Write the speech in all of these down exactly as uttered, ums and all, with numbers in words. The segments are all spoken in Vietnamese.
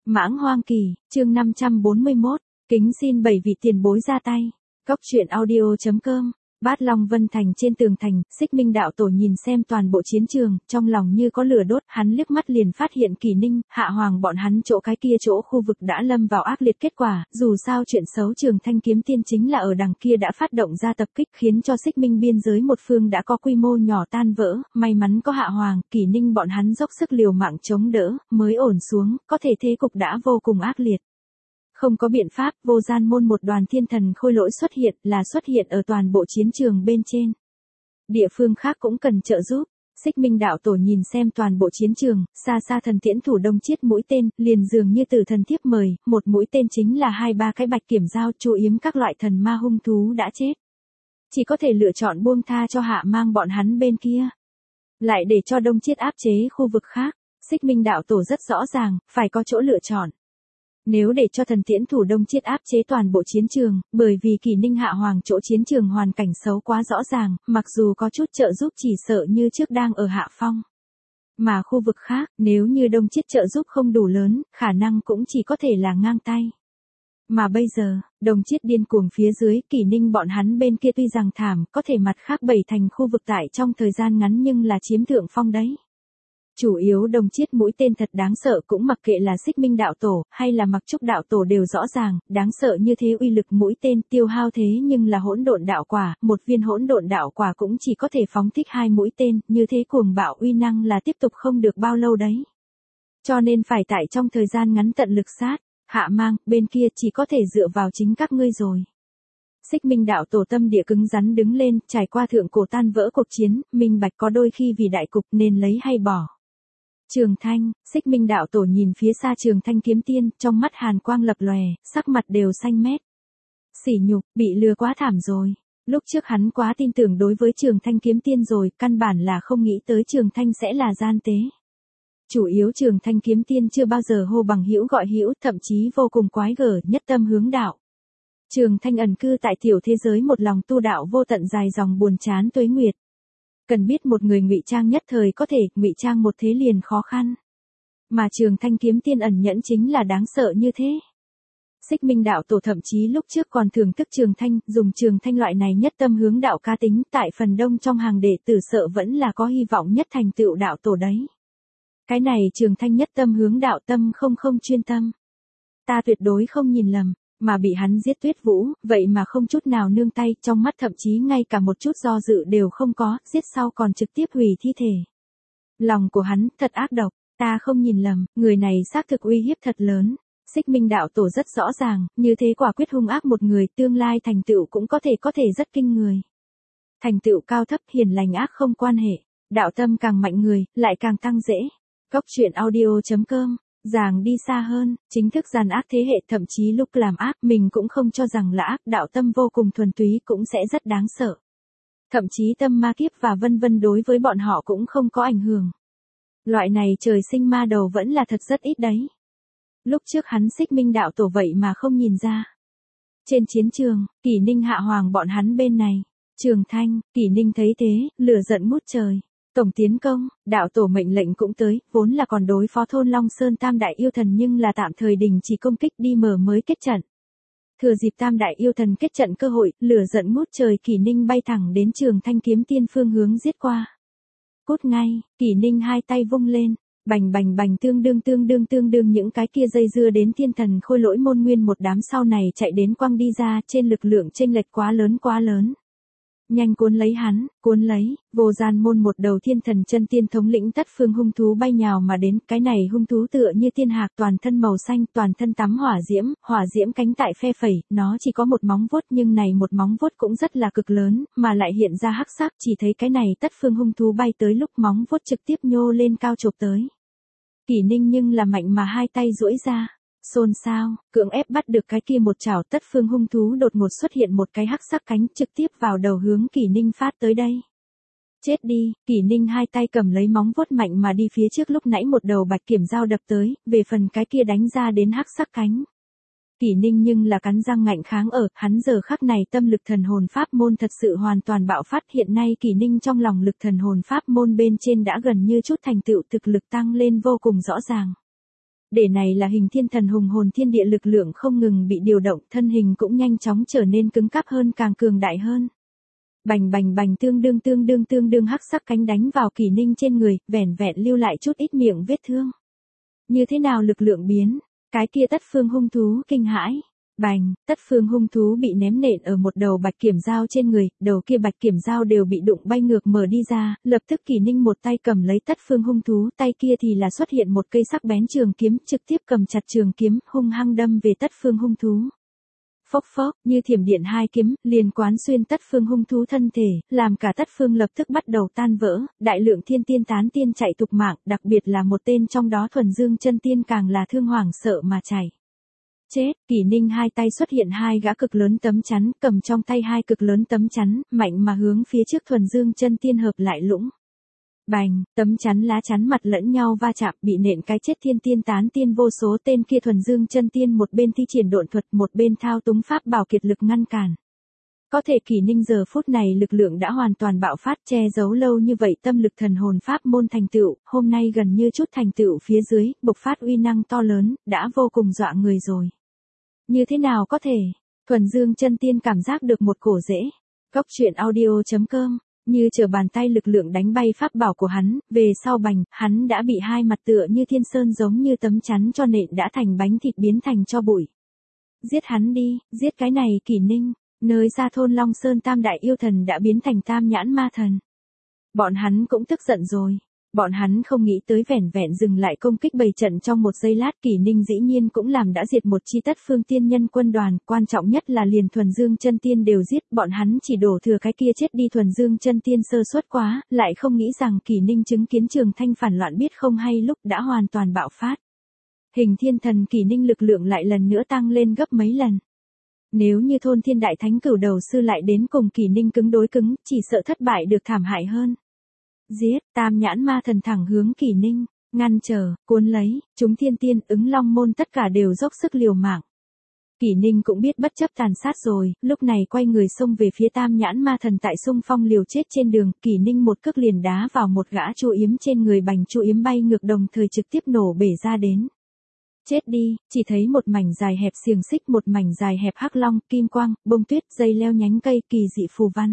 Mãng Hoang Kỳ, chương năm trăm bốn mươi mốt, kính xin bảy vị tiền bối ra tay. Cốc truyện audio chấm com. Bát Long Vân Thành trên tường thành, Xích Minh đạo tổ nhìn xem toàn bộ chiến trường, trong lòng như có lửa đốt, hắn liếc mắt liền phát hiện Kỷ Ninh, Hạ Hoàng bọn hắn chỗ cái kia chỗ khu vực đã lâm vào ác liệt kết quả, dù sao chuyện xấu Trường Thanh kiếm tiên chính là ở đằng kia đã phát động ra tập kích, khiến cho Xích Minh biên giới một phương đã có quy mô nhỏ tan vỡ, may mắn có Hạ Hoàng, Kỷ Ninh bọn hắn dốc sức liều mạng chống đỡ, mới ổn xuống, có thể thế cục đã vô cùng ác liệt. Không có biện pháp, vô gian môn một đoàn thiên thần khôi lỗi xuất hiện, là xuất hiện ở toàn bộ chiến trường bên trên. Địa phương khác cũng cần trợ giúp. Xích Minh đạo tổ nhìn xem toàn bộ chiến trường, xa xa thần tiễn thủ đông chiết mũi tên, liền dường như từ thần thiếp mời, một mũi tên chính là hai ba cái bạch kiểm dao chu yếm các loại thần ma hung thú đã chết. Chỉ có thể lựa chọn buông tha cho Hạ Mang bọn hắn bên kia. Lại để cho đông chiết áp chế khu vực khác, Xích Minh đạo tổ rất rõ ràng, phải có chỗ lựa chọn. Nếu để cho thần tiễn thủ đông chiết áp chế toàn bộ chiến trường, bởi vì Kỷ Ninh Hạ Hoàng chỗ chiến trường hoàn cảnh xấu quá rõ ràng, mặc dù có chút trợ giúp chỉ sợ như trước đang ở hạ phong. Mà khu vực khác, nếu như đông chiết trợ giúp không đủ lớn, khả năng cũng chỉ có thể là ngang tay. Mà bây giờ, đông chiết điên cuồng phía dưới, Kỷ Ninh bọn hắn bên kia tuy rằng thảm, có thể mặt khác bảy thành khu vực tại trong thời gian ngắn nhưng là chiếm thượng phong đấy. Chủ yếu đồng chiết mũi tên thật đáng sợ, cũng mặc kệ là Xích Minh đạo tổ, hay là Mặc Trúc đạo tổ đều rõ ràng, đáng sợ như thế uy lực mũi tên tiêu hao thế nhưng là hỗn độn đạo quả, một viên hỗn độn đạo quả cũng chỉ có thể phóng thích hai mũi tên, như thế cuồng bạo uy năng là tiếp tục không được bao lâu đấy. Cho nên phải tại trong thời gian ngắn tận lực sát, Hạ Mang, bên kia chỉ có thể dựa vào chính các ngươi rồi. Xích Minh đạo tổ tâm địa cứng rắn đứng lên, trải qua thượng cổ tan vỡ cuộc chiến, minh bạch có đôi khi vì đại cục nên lấy hay bỏ. Trường Thanh, Xích Minh đạo tổ nhìn phía xa Trường Thanh kiếm tiên, trong mắt hàn quang lập lòe, sắc mặt đều xanh mét. Sỉ nhục, bị lừa quá thảm rồi. Lúc trước hắn quá tin tưởng đối với Trường Thanh kiếm tiên rồi, căn bản là không nghĩ tới Trường Thanh sẽ là gian tế. Chủ yếu Trường Thanh kiếm tiên chưa bao giờ hô bằng hữu gọi hữu, thậm chí vô cùng quái gở, nhất tâm hướng đạo. Trường Thanh ẩn cư tại tiểu thế giới một lòng tu đạo vô tận dài dòng buồn chán tuế nguyệt. Cần biết một người ngụy trang nhất thời có thể, ngụy trang một thế liền khó khăn. Mà Trường Thanh kiếm tiên ẩn nhẫn chính là đáng sợ như thế. Xích Minh đạo tổ thậm chí lúc trước còn thưởng thức Trường Thanh, dùng Trường Thanh loại này nhất tâm hướng đạo ca tính, tại phần đông trong hàng đệ tử sợ vẫn là có hy vọng nhất thành tựu đạo tổ đấy. Cái này Trường Thanh nhất tâm hướng đạo tâm không không chuyên tâm. Ta tuyệt đối không nhìn lầm. Mà bị hắn giết Tuyết Vũ, vậy mà không chút nào nương tay, trong mắt thậm chí ngay cả một chút do dự đều không có, giết sau còn trực tiếp hủy thi thể. Lòng của hắn thật ác độc, ta không nhìn lầm, người này xác thực uy hiếp thật lớn. Xích Minh đạo tổ rất rõ ràng, như thế quả quyết hung ác một người, tương lai thành tựu cũng có thể có thể rất kinh người. Thành tựu cao thấp hiền lành ác không quan hệ, đạo tâm càng mạnh người, lại càng tăng dễ. Cốc truyện audio chấm com. Giàng đi xa hơn, chính thức gian ác thế hệ thậm chí lúc làm ác mình cũng không cho rằng là ác, đạo tâm vô cùng thuần túy cũng sẽ rất đáng sợ. Thậm chí tâm ma kiếp và vân vân đối với bọn họ cũng không có ảnh hưởng. Loại này trời sinh ma đầu vẫn là thật rất ít đấy. Lúc trước hắn Xích Minh đạo tổ vậy mà không nhìn ra. Trên chiến trường, Kỷ Ninh Hạ Hoàng bọn hắn bên này, Trường Thanh, Kỷ Ninh thấy thế, lửa giận ngút trời. Tổng tiến công, đạo tổ mệnh lệnh cũng tới, vốn là còn đối phó thôn Long Sơn Tam Đại Yêu Thần nhưng là tạm thời đình chỉ công kích đi mở mới kết trận. Thừa dịp Tam Đại Yêu Thần kết trận cơ hội, lửa giận ngút trời Kỷ Ninh bay thẳng đến Trường Thanh kiếm tiên phương hướng giết qua. Cút ngay, Kỷ Ninh hai tay vung lên, bành bành bành tương đương tương đương tương đương những cái kia dây dưa đến thiên thần khôi lỗi môn nguyên một đám sau này chạy đến quăng đi ra, trên lực lượng chênh lệch quá lớn quá lớn. Nhanh cuốn lấy hắn, cuốn lấy, vô gian môn một đầu thiên thần chân tiên thống lĩnh tất phương hung thú bay nhào mà đến, cái này hung thú tựa như tiên hạc toàn thân màu xanh, toàn thân tắm hỏa diễm, hỏa diễm cánh tại phe phẩy, nó chỉ có một móng vuốt nhưng này một móng vuốt cũng rất là cực lớn, mà lại hiện ra hắc sắc, chỉ thấy cái này tất phương hung thú bay tới lúc móng vuốt trực tiếp nhô lên cao chộp tới. Kỷ Ninh nhưng là mạnh mà hai tay duỗi ra. Xôn xao, cưỡng ép bắt được cái kia một chảo tất phương hung thú đột ngột xuất hiện một cái hắc sắc cánh trực tiếp vào đầu hướng Kỷ Ninh phát tới đây. Chết đi, Kỷ Ninh hai tay cầm lấy móng vuốt mạnh mà đi phía trước lúc nãy một đầu bạch kiểm dao đập tới, về phần cái kia đánh ra đến hắc sắc cánh. Kỷ Ninh nhưng là cắn răng ngạnh kháng ở, hắn giờ khắc này tâm lực thần hồn pháp môn thật sự hoàn toàn bạo phát, hiện nay Kỷ Ninh trong lòng lực thần hồn pháp môn bên trên đã gần như chút thành tựu thực lực tăng lên vô cùng rõ ràng. Để này là hình thiên thần hùng hồn thiên địa lực lượng không ngừng bị điều động, thân hình cũng nhanh chóng trở nên cứng cáp hơn càng cường đại hơn. Bành bành bành tương đương tương đương tương đương hắc sắc cánh đánh vào Kỷ Ninh trên người, vẻn vẹn lưu lại chút ít miệng vết thương. Như thế nào lực lượng biến, cái kia tất phương hung thú kinh hãi. Bành, tất phương hung thú bị ném nện ở một đầu bạch kiểm dao trên người, đầu kia bạch kiểm dao đều bị đụng bay ngược mở đi ra, lập tức Kỷ Ninh một tay cầm lấy tất phương hung thú, tay kia thì là xuất hiện một cây sắc bén trường kiếm, trực tiếp cầm chặt trường kiếm, hung hăng đâm về tất phương hung thú. Phốc phốc, như thiểm điện hai kiếm, liền quán xuyên tất phương hung thú thân thể, làm cả tất phương lập tức bắt đầu tan vỡ, đại lượng thiên tiên tán tiên chạy tục mạng, đặc biệt là một tên trong đó thuần dương chân tiên càng là thương hoảng sợ mà chạy. Chết, Kỷ Ninh hai tay xuất hiện hai gã cực lớn tấm chắn, cầm trong tay hai cực lớn tấm chắn, mạnh mà hướng phía trước thuần dương chân tiên hợp lại lũng. Bành, tấm chắn lá chắn mặt lẫn nhau va chạm, bị nện cái chết thiên tiên tán tiên vô số tên kia thuần dương chân tiên một bên thi triển độn thuật, một bên thao túng pháp bảo kiệt lực ngăn cản. Có thể Kỷ Ninh giờ phút này lực lượng đã hoàn toàn bạo phát, che giấu lâu như vậy tâm lực thần hồn pháp môn thành tựu, hôm nay gần như chút thành tựu phía dưới, bộc phát uy năng to lớn, đã vô cùng dọa người rồi. Như thế nào có thể? Thuần Dương chân tiên cảm giác được một cổ rễ. Góc truyện audio chấm com, như trở bàn tay lực lượng đánh bay pháp bảo của hắn, về sau bành, hắn đã bị hai mặt tựa như thiên sơn giống như tấm chắn cho nện đã thành bánh thịt biến thành cho bụi. Giết hắn đi, giết cái này Kỷ Ninh, nơi xa thôn Long Sơn tam đại yêu thần đã biến thành tam nhãn ma thần. Bọn hắn cũng tức giận rồi. Bọn hắn không nghĩ tới vẻn vẹn dừng lại công kích bầy trận trong một giây lát, Kỷ Ninh dĩ nhiên cũng làm đã diệt một chi tất phương tiên nhân quân đoàn, quan trọng nhất là liền thuần dương chân tiên đều giết, bọn hắn chỉ đổ thừa cái kia chết đi thuần dương chân tiên sơ suất quá, lại không nghĩ rằng Kỷ Ninh chứng kiến Trường Thanh phản loạn biết không hay lúc đã hoàn toàn bạo phát. Hình thiên thần Kỷ Ninh lực lượng lại lần nữa tăng lên gấp mấy lần. Nếu như thôn thiên đại thánh cửu đầu sư lại đến cùng Kỷ Ninh cứng đối cứng, chỉ sợ thất bại được thảm hại hơn. Giết, tam nhãn ma thần thẳng hướng Kỷ Ninh, ngăn trở, cuốn lấy, chúng thiên tiên, ứng long môn tất cả đều dốc sức liều mạng. Kỷ Ninh cũng biết bất chấp tàn sát rồi, lúc này quay người xông về phía tam nhãn ma thần tại xung phong liều chết trên đường, Kỷ Ninh một cước liền đá vào một gã chu yếm trên người, bành chu yếm bay ngược đồng thời trực tiếp nổ bể ra đến. Chết đi, chỉ thấy một mảnh dài hẹp xiềng xích, một mảnh dài hẹp hắc long, kim quang, bông tuyết, dây leo nhánh cây, kỳ dị phù văn.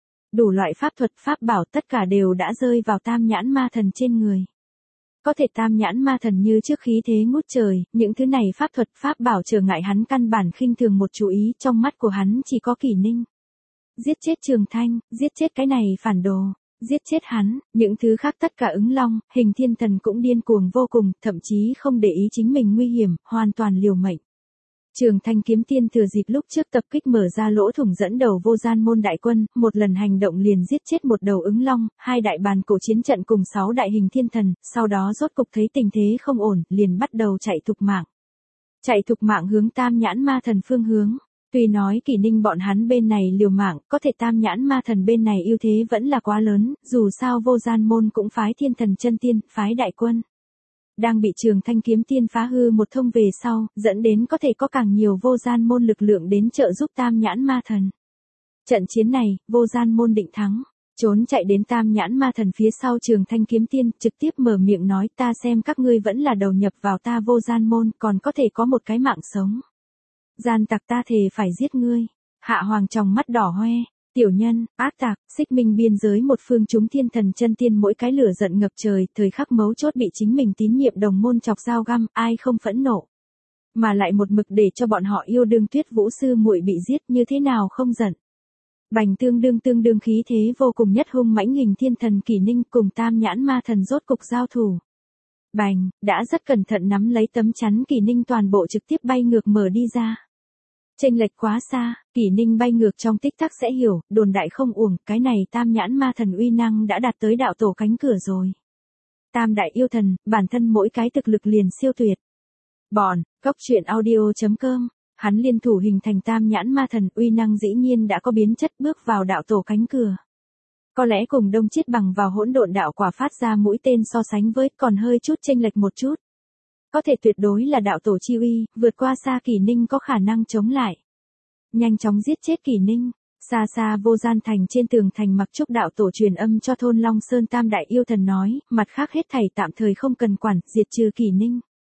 Đủ loại pháp thuật pháp bảo tất cả đều đã rơi vào tam nhãn ma thần trên người. Có thể tam nhãn ma thần như trước khí thế ngút trời, những thứ này pháp thuật pháp bảo trở ngại hắn căn bản khinh thường một chú ý, trong mắt của hắn chỉ có Kỷ Ninh. Giết chết Trường Thanh, giết chết cái này phản đồ, giết chết hắn, những thứ khác tất cả ứng long, hình thiên thần cũng điên cuồng vô cùng, thậm chí không để ý chính mình nguy hiểm, hoàn toàn liều mệnh. Trường Thanh kiếm tiên thừa dịp lúc trước tập kích mở ra lỗ thủng dẫn đầu vô gian môn đại quân, một lần hành động liền giết chết một đầu ứng long, hai đại bàn cổ chiến trận cùng sáu đại hình thiên thần, sau đó rốt cục thấy tình thế không ổn, liền bắt đầu chạy thục mạng. Chạy thục mạng hướng tam nhãn ma thần phương hướng. Tuy nói Kỷ Ninh bọn hắn bên này liều mạng, có thể tam nhãn ma thần bên này ưu thế vẫn là quá lớn, dù sao vô gian môn cũng phái thiên thần chân tiên, phái đại quân. Đang bị Trường Thanh kiếm tiên phá hư một thông về sau, dẫn đến có thể có càng nhiều vô gian môn lực lượng đến trợ giúp tam nhãn ma thần. Trận chiến này, vô gian môn định thắng. Trốn chạy đến tam nhãn ma thần phía sau Trường Thanh kiếm tiên, trực tiếp mở miệng nói, ta xem các ngươi vẫn là đầu nhập vào ta vô gian môn, còn có thể có một cái mạng sống. Gian tặc ta thề phải giết ngươi. Hạ Hoàng trong mắt đỏ hoe. Tiểu nhân, ác tặc, xích minh biên giới một phương chúng thiên thần chân tiên mỗi cái lửa giận ngập trời, thời khắc mấu chốt bị chính mình tín nhiệm đồng môn chọc dao găm, ai không phẫn nộ. Mà lại một mực để cho bọn họ yêu đương Tuyết Vũ sư muội bị giết, như thế nào không giận. Bành tương đương tương đương khí thế vô cùng nhất hung mãnh hình thiên thần Kỷ Ninh cùng tam nhãn ma thần rốt cục giao thủ. Bành, đã rất cẩn thận nắm lấy tấm chắn Kỷ Ninh toàn bộ trực tiếp bay ngược mở đi ra. Chênh lệch quá xa, Kỷ Ninh bay ngược trong tích tắc sẽ hiểu, đồn đại không uổng, cái này tam nhãn ma thần uy năng đã đạt tới đạo tổ cánh cửa rồi. Tam đại yêu thần, bản thân mỗi cái thực lực liền siêu tuyệt. Bọn, góc truyện audio chấm com, hắn liên thủ hình thành tam nhãn ma thần, uy năng dĩ nhiên đã có biến chất bước vào đạo tổ cánh cửa. Có lẽ cùng Đông Chiết bằng vào hỗn độn đạo quả phát ra mũi tên so sánh với còn hơi chút chênh lệch một chút. Có thể tuyệt đối là đạo tổ chi uy, vượt qua xa Kỷ Ninh có khả năng chống lại. Nhanh chóng giết chết Kỷ Ninh, xa xa vô gian thành trên tường thành mặc trúc đạo tổ truyền âm cho thôn Long Sơn tam đại yêu thần nói, mặt khác hết thảy tạm thời không cần quản, diệt trừ Kỷ Ninh.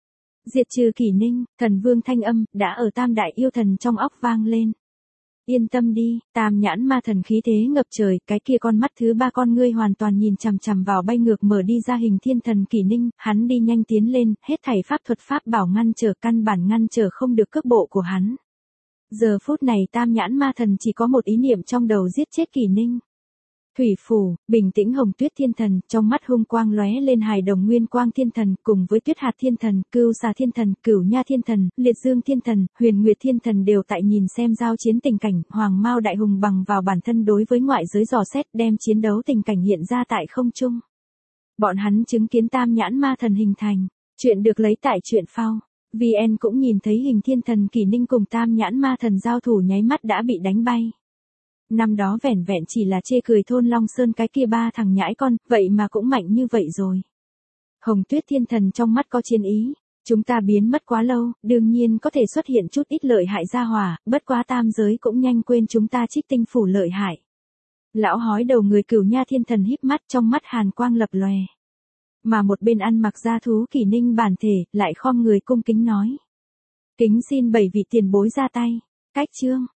Diệt trừ Kỷ Ninh, thần vương thanh âm, đã ở tam đại yêu thần trong óc vang lên. Yên tâm đi, tam nhãn ma thần khí thế ngập trời, cái kia con mắt thứ ba con ngươi hoàn toàn nhìn chằm chằm vào bay ngược mở đi ra hình thiên thần Kỷ Ninh, hắn đi nhanh tiến lên, hết thảy pháp thuật pháp bảo ngăn trở căn bản ngăn trở không được cước bộ của hắn. Giờ phút này tam nhãn ma thần chỉ có một ý niệm trong đầu giết chết Kỷ Ninh. Thủy Phủ, bình tĩnh Hồng Tuyết Thiên Thần, trong mắt hung quang lóe lên hài đồng Nguyên Quang Thiên Thần, cùng với Tuyết Hạt Thiên Thần, Cưu Xà Thiên Thần, Cửu Nha Thiên Thần, Liệt Dương Thiên Thần, Huyền Nguyệt Thiên Thần đều tại nhìn xem giao chiến tình cảnh, Hoàng Mao Đại Hùng bằng vào bản thân đối với ngoại giới dò xét đem chiến đấu tình cảnh hiện ra tại không trung. Bọn hắn chứng kiến tam nhãn ma thần hình thành, chuyện được lấy tại truyện phao. vê en cũng nhìn thấy hình thiên thần Kỷ Ninh cùng tam nhãn ma thần giao thủ nháy mắt đã bị đánh bay. Năm đó vẻn vẹn chỉ là chê cười thôn Long Sơn cái kia ba thằng nhãi con, vậy mà cũng mạnh như vậy rồi. Hồng Tuyết Thiên Thần trong mắt có chiến ý, chúng ta biến mất quá lâu, đương nhiên có thể xuất hiện chút ít lợi hại gia hỏa, bất quá tam giới cũng nhanh quên chúng ta Trích Tinh phủ lợi hại. Lão hói đầu người Cửu Nha Thiên Thần híp mắt trong mắt hàn quang lập lòe. Mà một bên ăn mặc da thú Kỷ Ninh bản thể, lại khom người cung kính nói. Kính xin bảy vị tiền bối ra tay, cách chương.